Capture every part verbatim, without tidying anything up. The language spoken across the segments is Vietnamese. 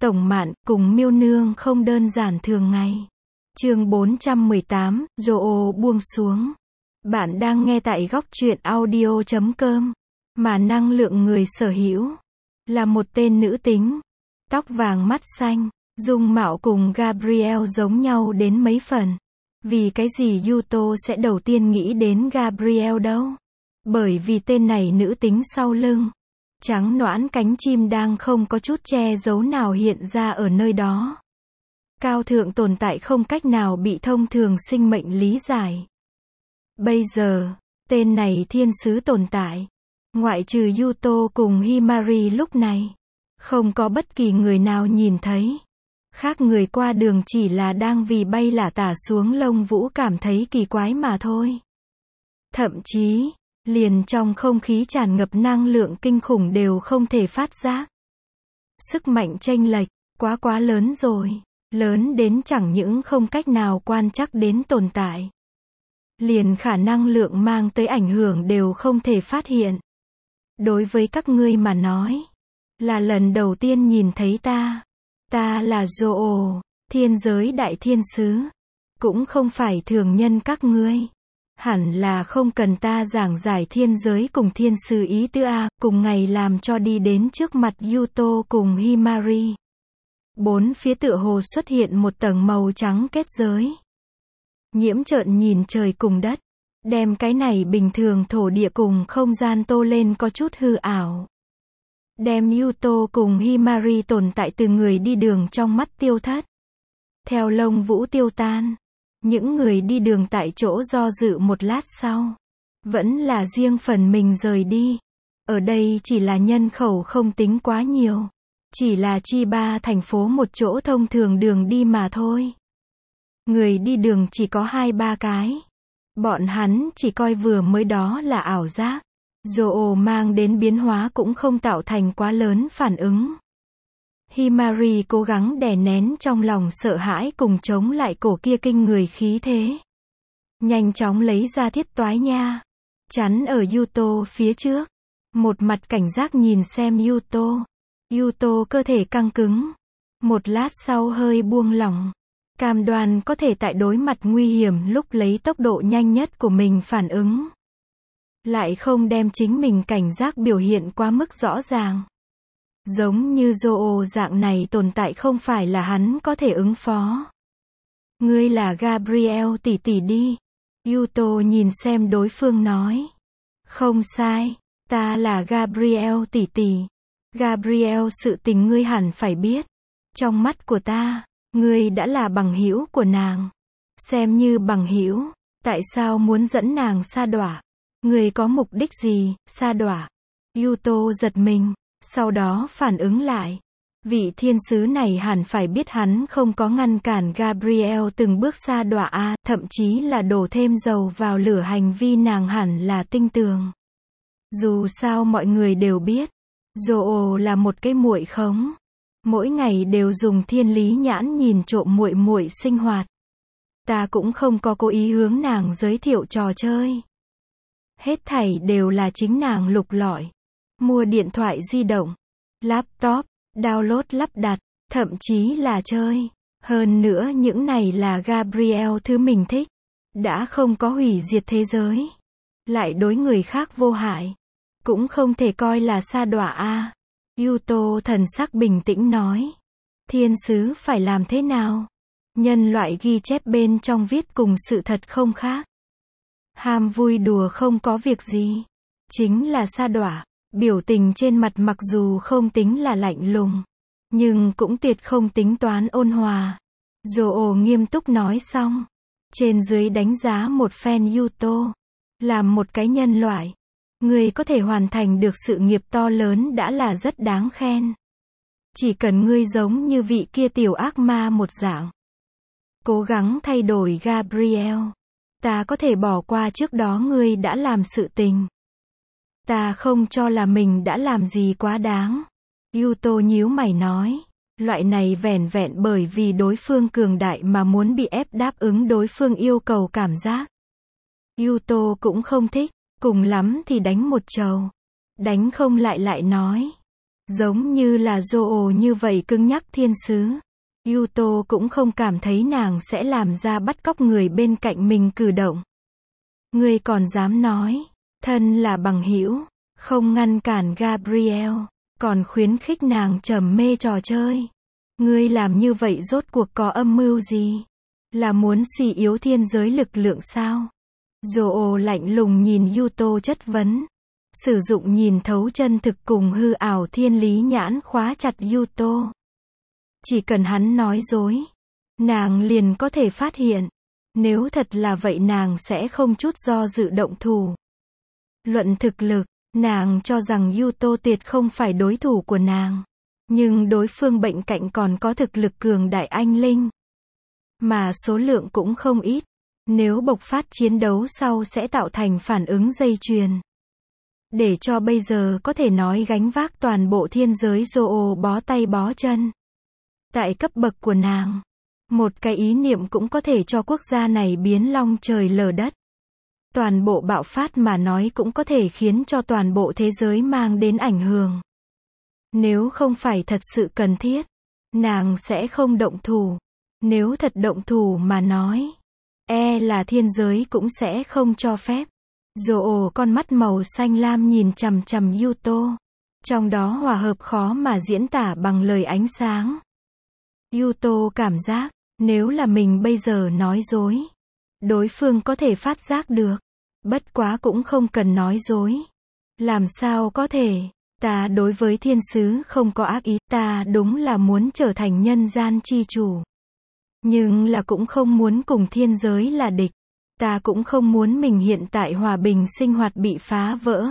Tổng Mạn, cùng Miêu Nương không đơn giản thường ngày. Chương bốn trăm mười tám, Joo buông xuống. Bạn đang nghe tại góc truyện audio chấm com. Mà năng lượng người sở hữu là một tên nữ tính, tóc vàng mắt xanh, dung mạo cùng Gabrielle giống nhau đến mấy phần. Vì cái gì Yuto sẽ đầu tiên nghĩ đến Gabrielle đâu? Bởi vì tên này nữ tính sau lưng, trắng nõn cánh chim đang không có chút che giấu nào hiện ra ở nơi đó. Cao thượng tồn tại không cách nào bị thông thường sinh mệnh lý giải. Bây giờ, tên này thiên sứ tồn tại, ngoại trừ Yuto cùng Himari lúc này, không có bất kỳ người nào nhìn thấy. Khác người qua đường chỉ là đang vì bay lả tả xuống lông vũ cảm thấy kỳ quái mà thôi. Thậm chí, liền trong không khí tràn ngập năng lượng kinh khủng đều không thể phát giác. Sức mạnh chênh lệch, quá quá lớn rồi, lớn đến chẳng những không cách nào quan trắc đến tồn tại. Liền khả năng lượng mang tới ảnh hưởng đều không thể phát hiện. Đối với các ngươi mà nói, là lần đầu tiên nhìn thấy ta. Ta là Joo, thiên giới đại thiên sứ. Cũng không phải thường nhân các ngươi. Hẳn là không cần ta giảng giải thiên giới cùng thiên sứ ý tứ a. Cùng ngày làm cho đi đến trước mặt Yuto cùng Himari. Bốn phía tựa hồ xuất hiện một tầng màu trắng kết giới. Nhiễm trợn nhìn trời cùng đất, đem cái này bình thường thổ địa cùng không gian tô lên có chút hư ảo. Đem Yuto cùng Himari tồn tại từ người đi đường trong mắt tiêu thất. Theo lông vũ tiêu tan, những người đi đường tại chỗ do dự một lát sau, vẫn là riêng phần mình rời đi. Ở đây chỉ là nhân khẩu không tính quá nhiều, chỉ là Chiba thành phố một chỗ thông thường đường đi mà thôi. Người đi đường chỉ có hai ba cái. Bọn hắn chỉ coi vừa mới đó là ảo giác. Joo mang đến biến hóa cũng không tạo thành quá lớn phản ứng. Himari cố gắng đè nén trong lòng sợ hãi cùng chống lại cổ kia kinh người khí thế. Nhanh chóng lấy ra thiết toái nha, chắn ở Yuto phía trước. Một mặt cảnh giác nhìn xem Yuto. Yuto cơ thể căng cứng. Một lát sau hơi buông lỏng. Cam đoan có thể tại đối mặt nguy hiểm lúc lấy tốc độ nhanh nhất của mình phản ứng. Lại không đem chính mình cảnh giác biểu hiện quá mức rõ ràng. Giống như Joo dạng này tồn tại không phải là hắn có thể ứng phó. Ngươi là Gabrielle tỷ tỷ đi. Yuto nhìn xem đối phương nói. Không sai, ta là Gabrielle tỷ tỷ. Gabrielle sự tình ngươi hẳn phải biết. Trong mắt của ta, ngươi đã là bằng hữu của nàng. Xem như bằng hữu, tại sao muốn dẫn nàng sa đọa? Ngươi có mục đích gì, sa đọa? Yuto giật mình, sau đó phản ứng lại. Vị thiên sứ này hẳn phải biết hắn không có ngăn cản Gabrielle từng bước sa đọa a, thậm chí là đổ thêm dầu vào lửa hành vi nàng hẳn là tinh tường. Dù sao mọi người đều biết, Joo là một cái muội khống. Mỗi ngày đều dùng thiên lý nhãn nhìn trộm muội muội sinh hoạt. Ta cũng không có cố ý hướng nàng giới thiệu trò chơi. Hết thảy đều là chính nàng lục lọi. Mua điện thoại di động, laptop, download lắp đặt, thậm chí là chơi. Hơn nữa những này là Gabrielle thứ mình thích. Đã không có hủy diệt thế giới. Lại đối người khác vô hại. Cũng không thể coi là sa đọa a. Yuto thần sắc bình tĩnh nói. Thiên sứ phải làm thế nào? Nhân loại ghi chép bên trong viết cùng sự thật không khác. Ham vui đùa không có việc gì. Chính là sa đọa. Biểu tình trên mặt mặc dù không tính là lạnh lùng, nhưng cũng tuyệt không tính toán ôn hòa. Joo nghiêm túc nói xong. Trên dưới đánh giá một phen Yuto. Làm một cái nhân loại, người có thể hoàn thành được sự nghiệp to lớn đã là rất đáng khen. Chỉ cần ngươi giống như vị kia tiểu ác ma một dạng. Cố gắng thay đổi Gabrielle. Ta có thể bỏ qua trước đó ngươi đã làm sự tình. Ta không cho là mình đã làm gì quá đáng. Yuto nhíu mày nói. Loại này vẻn vẹn bởi vì đối phương cường đại mà muốn bị ép đáp ứng đối phương yêu cầu cảm giác. Yuto cũng không thích. Cùng lắm thì đánh một trầu. Đánh không lại lại nói. Giống như là Joo như vậy cứng nhắc thiên sứ. Yuto cũng không cảm thấy nàng sẽ làm ra bắt cóc người bên cạnh mình cử động. Ngươi còn dám nói, thân là bằng hữu, không ngăn cản Gabriel, còn khuyến khích nàng trầm mê trò chơi. Ngươi làm như vậy rốt cuộc có âm mưu gì? Là muốn suy yếu thiên giới lực lượng sao? Joo lạnh lùng nhìn Yuto chất vấn. Sử dụng nhìn thấu chân thực cùng hư ảo thiên lý nhãn khóa chặt Yuto. Chỉ cần hắn nói dối, nàng liền có thể phát hiện. Nếu thật là vậy nàng sẽ không chút do dự động thủ. Luận thực lực, nàng cho rằng Yuto tuyệt không phải đối thủ của nàng. Nhưng đối phương bệnh cạnh còn có thực lực cường đại anh linh. Mà số lượng cũng không ít. Nếu bộc phát chiến đấu sau sẽ tạo thành phản ứng dây chuyền. Để cho bây giờ có thể nói gánh vác toàn bộ thiên giới Joo bó tay bó chân. Tại cấp bậc của nàng, một cái ý niệm cũng có thể cho quốc gia này biến long trời lở đất. Toàn bộ bạo phát mà nói cũng có thể khiến cho toàn bộ thế giới mang đến ảnh hưởng. Nếu không phải thật sự cần thiết, nàng sẽ không động thủ. Nếu thật động thủ mà nói, e là thiên giới cũng sẽ không cho phép. Joo con mắt màu xanh lam nhìn chằm chằm Yuto. Trong đó hòa hợp khó mà diễn tả bằng lời ánh sáng. Yuto cảm giác, nếu là mình bây giờ nói dối, đối phương có thể phát giác được. Bất quá cũng không cần nói dối. Làm sao có thể, ta đối với thiên sứ không có ác ý, ta đúng là muốn trở thành nhân gian chi chủ. Nhưng là cũng không muốn cùng thiên giới là địch. Ta cũng không muốn mình hiện tại hòa bình sinh hoạt bị phá vỡ.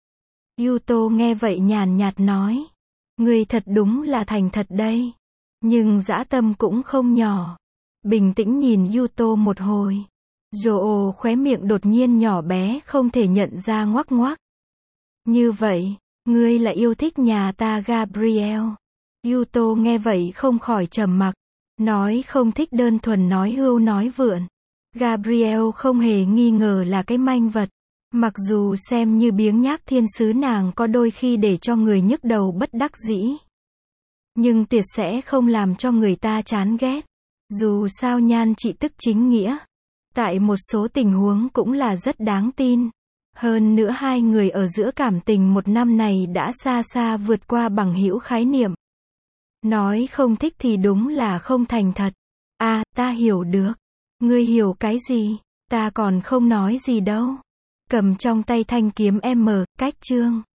Yuto nghe vậy nhàn nhạt nói. Ngươi thật đúng là thành thật đây. Nhưng dã tâm cũng không nhỏ. Bình tĩnh nhìn Yuto một hồi. Joo khóe miệng đột nhiên nhỏ bé không thể nhận ra ngoắc ngoắc. Như vậy, ngươi là yêu thích nhà ta Gabriel. Yuto nghe vậy không khỏi trầm mặc. Nói không thích đơn thuần nói hưu nói vượn. Gabriel không hề nghi ngờ là cái manh vật. Mặc dù xem như biếng nhác thiên sứ nàng có đôi khi để cho người nhức đầu bất đắc dĩ. Nhưng tuyệt sẽ không làm cho người ta chán ghét. Dù sao nhan trị tức chính nghĩa. Tại một số tình huống cũng là rất đáng tin. Hơn nữa hai người ở giữa cảm tình một năm này đã xa xa vượt qua bằng hữu khái niệm. Nói không thích thì đúng là không thành thật. À, ta hiểu được. Ngươi hiểu cái gì? Ta còn không nói gì đâu. Cầm trong tay thanh kiếm M, cách chương.